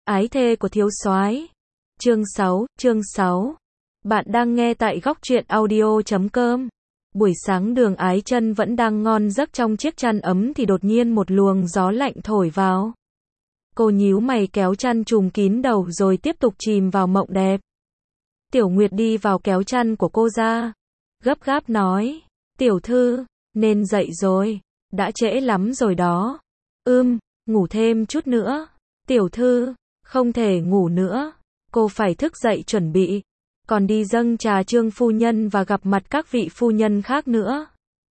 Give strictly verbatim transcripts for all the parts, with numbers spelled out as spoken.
Ái thê của thiếu soái. Chương sáu, chương sáu. Bạn đang nghe tại góc truyện audio chấm com. Buổi sáng Đường Ái Chân vẫn đang ngon giấc trong chiếc chăn ấm thì đột nhiên một luồng gió lạnh thổi vào. Cô nhíu mày kéo chăn trùm kín đầu rồi tiếp tục chìm vào mộng đẹp. Tiểu Nguyệt đi vào kéo chăn của cô ra, gấp gáp nói, tiểu thư, nên dậy rồi, đã trễ lắm rồi đó. Ưm, ngủ thêm chút nữa. Tiểu thư, không thể ngủ nữa, cô phải thức dậy chuẩn bị, còn đi dâng trà Trương phu nhân và gặp mặt các vị phu nhân khác nữa.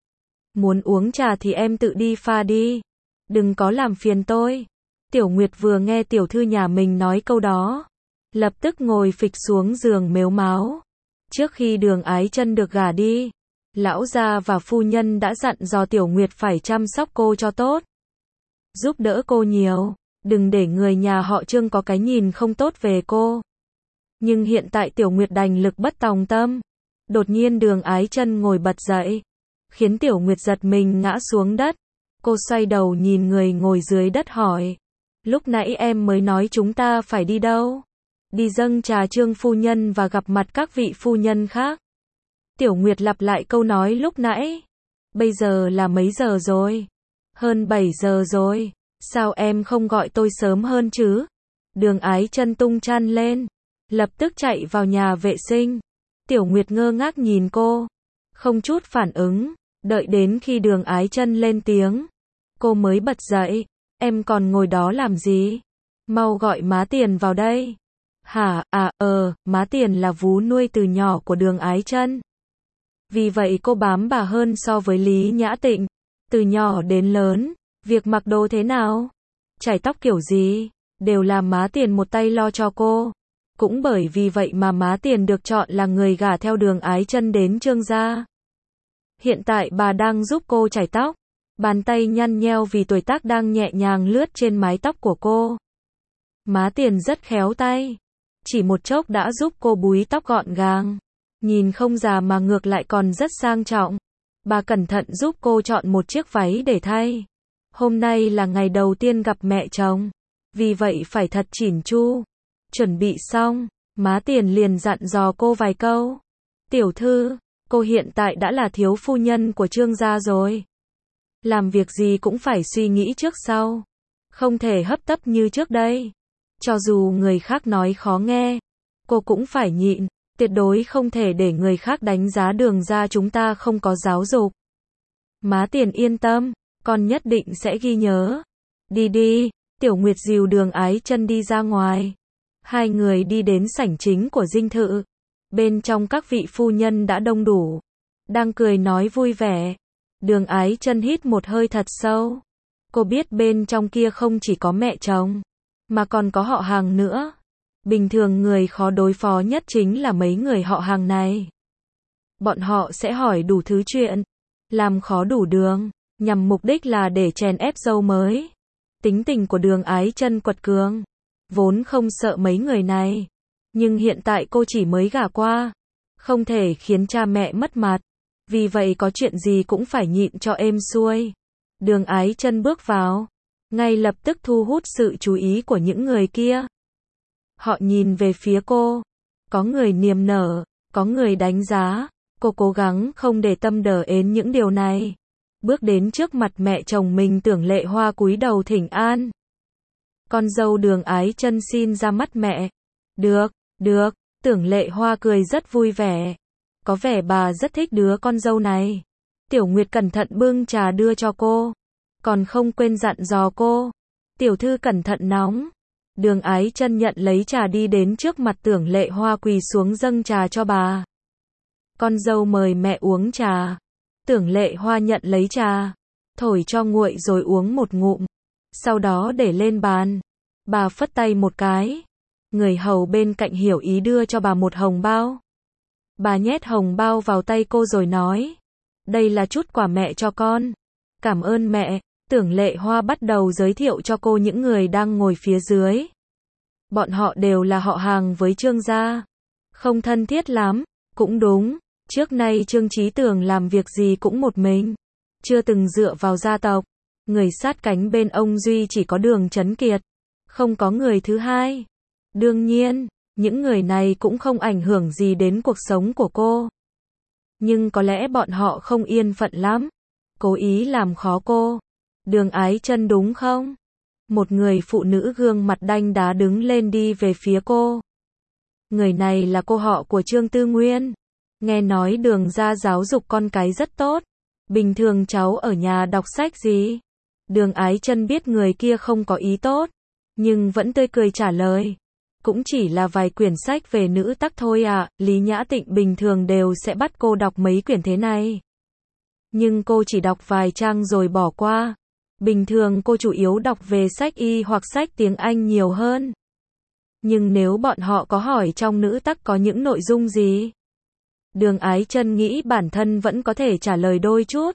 Muốn uống trà thì em tự đi pha đi, đừng có làm phiền tôi. Tiểu Nguyệt vừa nghe tiểu thư nhà mình nói câu đó, lập tức ngồi phịch xuống giường mếu máo. Trước khi Đường Ái Chân được gả đi, lão gia và phu nhân đã dặn dò Tiểu Nguyệt phải chăm sóc cô cho tốt, giúp đỡ cô nhiều, đừng để người nhà họ Trương có cái nhìn không tốt về cô. Nhưng hiện tại Tiểu Nguyệt đành lực bất tòng tâm. Đột nhiên Đường Ái Chân ngồi bật dậy, khiến Tiểu Nguyệt giật mình ngã xuống đất. Cô xoay đầu nhìn người ngồi dưới đất hỏi, lúc nãy em mới nói chúng ta phải đi đâu? Đi dâng trà Trương phu nhân và gặp mặt các vị phu nhân khác. Tiểu Nguyệt lặp lại câu nói lúc nãy. Bây giờ là mấy giờ rồi? Hơn bảy giờ rồi. Sao em không gọi tôi sớm hơn chứ? Đường Ái Chân tung chăn lên, lập tức chạy vào nhà vệ sinh. Tiểu Nguyệt ngơ ngác nhìn cô, không chút phản ứng. Đợi đến khi Đường Ái Chân lên tiếng, cô mới bật dậy. Em còn ngồi đó làm gì? Mau gọi má Tiền vào đây. Hả, à, ờ, má Tiền là vú nuôi từ nhỏ của Đường Ái Chân. Vì vậy cô bám bà hơn so với Lý Nhã Tịnh. Từ nhỏ đến lớn, việc mặc đồ thế nào, chải tóc kiểu gì, đều là má Tiền một tay lo cho cô. Cũng bởi vì vậy mà má Tiền được chọn là người gả theo Đường Ái Chân đến Trương gia. Hiện tại bà đang giúp cô chải tóc, bàn tay nhăn nheo vì tuổi tác đang nhẹ nhàng lướt trên mái tóc của cô. Má Tiền rất khéo tay, chỉ một chốc đã giúp cô búi tóc gọn gàng, nhìn không già mà ngược lại còn rất sang trọng. Bà cẩn thận giúp cô chọn một chiếc váy để thay. Hôm nay là ngày đầu tiên gặp mẹ chồng, vì vậy phải thật chỉn chu. Chuẩn bị xong, má Tiền liền dặn dò cô vài câu. Tiểu thư, cô hiện tại đã là thiếu phu nhân của Trương gia rồi. Làm việc gì cũng phải suy nghĩ trước sau, không thể hấp tấp như trước đây. Cho dù người khác nói khó nghe, cô cũng phải nhịn, tuyệt đối không thể để người khác đánh giá Đường gia chúng ta không có giáo dục. Má Tiền yên tâm, con nhất định sẽ ghi nhớ. Đi đi. Tiểu Nguyệt dìu Đường Ái Chân đi ra ngoài. Hai người đi đến sảnh chính của dinh thự. Bên trong các vị phu nhân đã đông đủ, đang cười nói vui vẻ. Đường Ái Chân hít một hơi thật sâu. Cô biết bên trong kia không chỉ có mẹ chồng, mà còn có họ hàng nữa. Bình thường người khó đối phó nhất chính là mấy người họ hàng này. Bọn họ sẽ hỏi đủ thứ chuyện, làm khó đủ đường, nhằm mục đích là để chèn ép dâu mới. Tính tình của Đường Ái Chân quật cường, vốn không sợ mấy người này. Nhưng hiện tại cô chỉ mới gả qua, không thể khiến cha mẹ mất mặt. Vì vậy có chuyện gì cũng phải nhịn cho êm xuôi. Đường Ái Chân bước vào, ngay lập tức thu hút sự chú ý của những người kia. Họ nhìn về phía cô, có người niềm nở, có người đánh giá. Cô cố gắng không để tâm đờ ến những điều này. Bước đến trước mặt mẹ chồng mình, Tưởng Lệ Hoa cúi đầu thỉnh an. Con dâu Đường Ái Chân xin ra mắt mẹ. Được, được, Tưởng Lệ Hoa cười rất vui vẻ. Có vẻ bà rất thích đứa con dâu này. Tiểu Nguyệt cẩn thận bưng trà đưa cho cô, còn không quên dặn dò cô. Tiểu thư cẩn thận nóng. Đường Ái Chân nhận lấy trà đi đến trước mặt Tưởng Lệ Hoa quỳ xuống dâng trà cho bà. Con dâu mời mẹ uống trà. Tưởng Lệ Hoa nhận lấy trà, thổi cho nguội rồi uống một ngụm, sau đó để lên bàn. Bà phất tay một cái, người hầu bên cạnh hiểu ý đưa cho bà một hồng bao. Bà nhét hồng bao vào tay cô rồi nói, đây là chút quà mẹ cho con. Cảm ơn mẹ. Tưởng Lệ Hoa bắt đầu giới thiệu cho cô những người đang ngồi phía dưới. Bọn họ đều là họ hàng với Trương gia, không thân thiết lắm. Cũng đúng, trước nay Trương Chí Tường làm việc gì cũng một mình, chưa từng dựa vào gia tộc. Người sát cánh bên ông duy chỉ có Đường Chấn Kiệt. Không có người thứ hai. Đương nhiên, những người này cũng không ảnh hưởng gì đến cuộc sống của cô. Nhưng có lẽ bọn họ không yên phận lắm. Cố ý làm khó cô. Đường Ái Chân đúng không? Một người phụ nữ gương mặt đanh đá đứng lên đi về phía cô. Người này là cô họ của Trương Tư Nguyên. Nghe nói Đường gia giáo dục con cái rất tốt. Bình thường cháu ở nhà đọc sách gì? Đường Ái Chân biết người kia không có ý tốt, nhưng vẫn tươi cười trả lời. Cũng chỉ là vài quyển sách về nữ tắc thôi ạ, Lý Nhã Tịnh bình thường đều sẽ bắt cô đọc mấy quyển thế này. Nhưng cô chỉ đọc vài trang rồi bỏ qua. Bình thường cô chủ yếu đọc về sách y hoặc sách tiếng Anh nhiều hơn. Nhưng nếu bọn họ có hỏi trong nữ tắc có những nội dung gì? Đường Ái Chân nghĩ bản thân vẫn có thể trả lời đôi chút.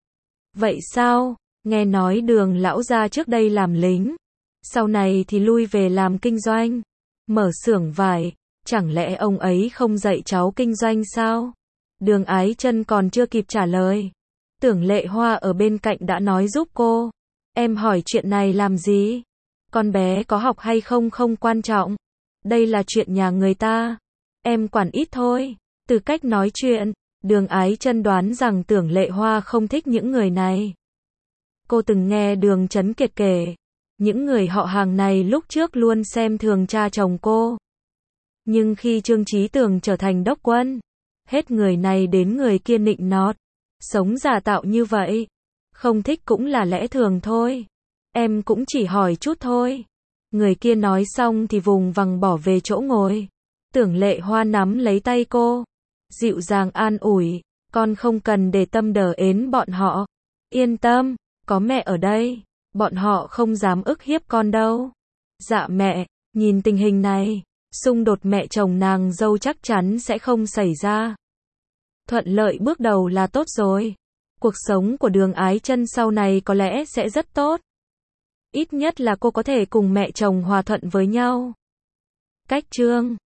Vậy sao? Nghe nói Đường lão gia trước đây làm lính, sau này thì lui về làm kinh doanh, mở xưởng vải, chẳng lẽ ông ấy không dạy cháu kinh doanh sao? Đường Ái Chân còn chưa kịp trả lời, Tưởng Lệ Hoa ở bên cạnh đã nói giúp cô. Em hỏi chuyện này làm gì? Con bé có học hay không không quan trọng. Đây là chuyện nhà người ta. Em quản ít thôi. Từ cách nói chuyện, Đường Ái Chân đoán rằng Tưởng Lệ Hoa không thích những người này. Cô từng nghe Đường Chấn Kiệt kể, những người họ hàng này lúc trước luôn xem thường cha chồng cô. Nhưng khi Trương Chí Tường trở thành đốc quân, hết người này đến người kia nịnh nọt, sống giả tạo như vậy, không thích cũng là lẽ thường thôi. Em cũng chỉ hỏi chút thôi. Người kia nói xong thì vùng vằng bỏ về chỗ ngồi. Tưởng Lệ Hoa nắm lấy tay cô, dịu dàng an ủi, con không cần để tâm đờ ến bọn họ. Yên tâm, có mẹ ở đây, bọn họ không dám ức hiếp con đâu. Dạ mẹ, nhìn tình hình này, xung đột mẹ chồng nàng dâu chắc chắn sẽ không xảy ra. Thuận lợi bước đầu là tốt rồi. Cuộc sống của Đường Ái Chân sau này có lẽ sẽ rất tốt. Ít nhất là cô có thể cùng mẹ chồng hòa thuận với nhau. Cách chương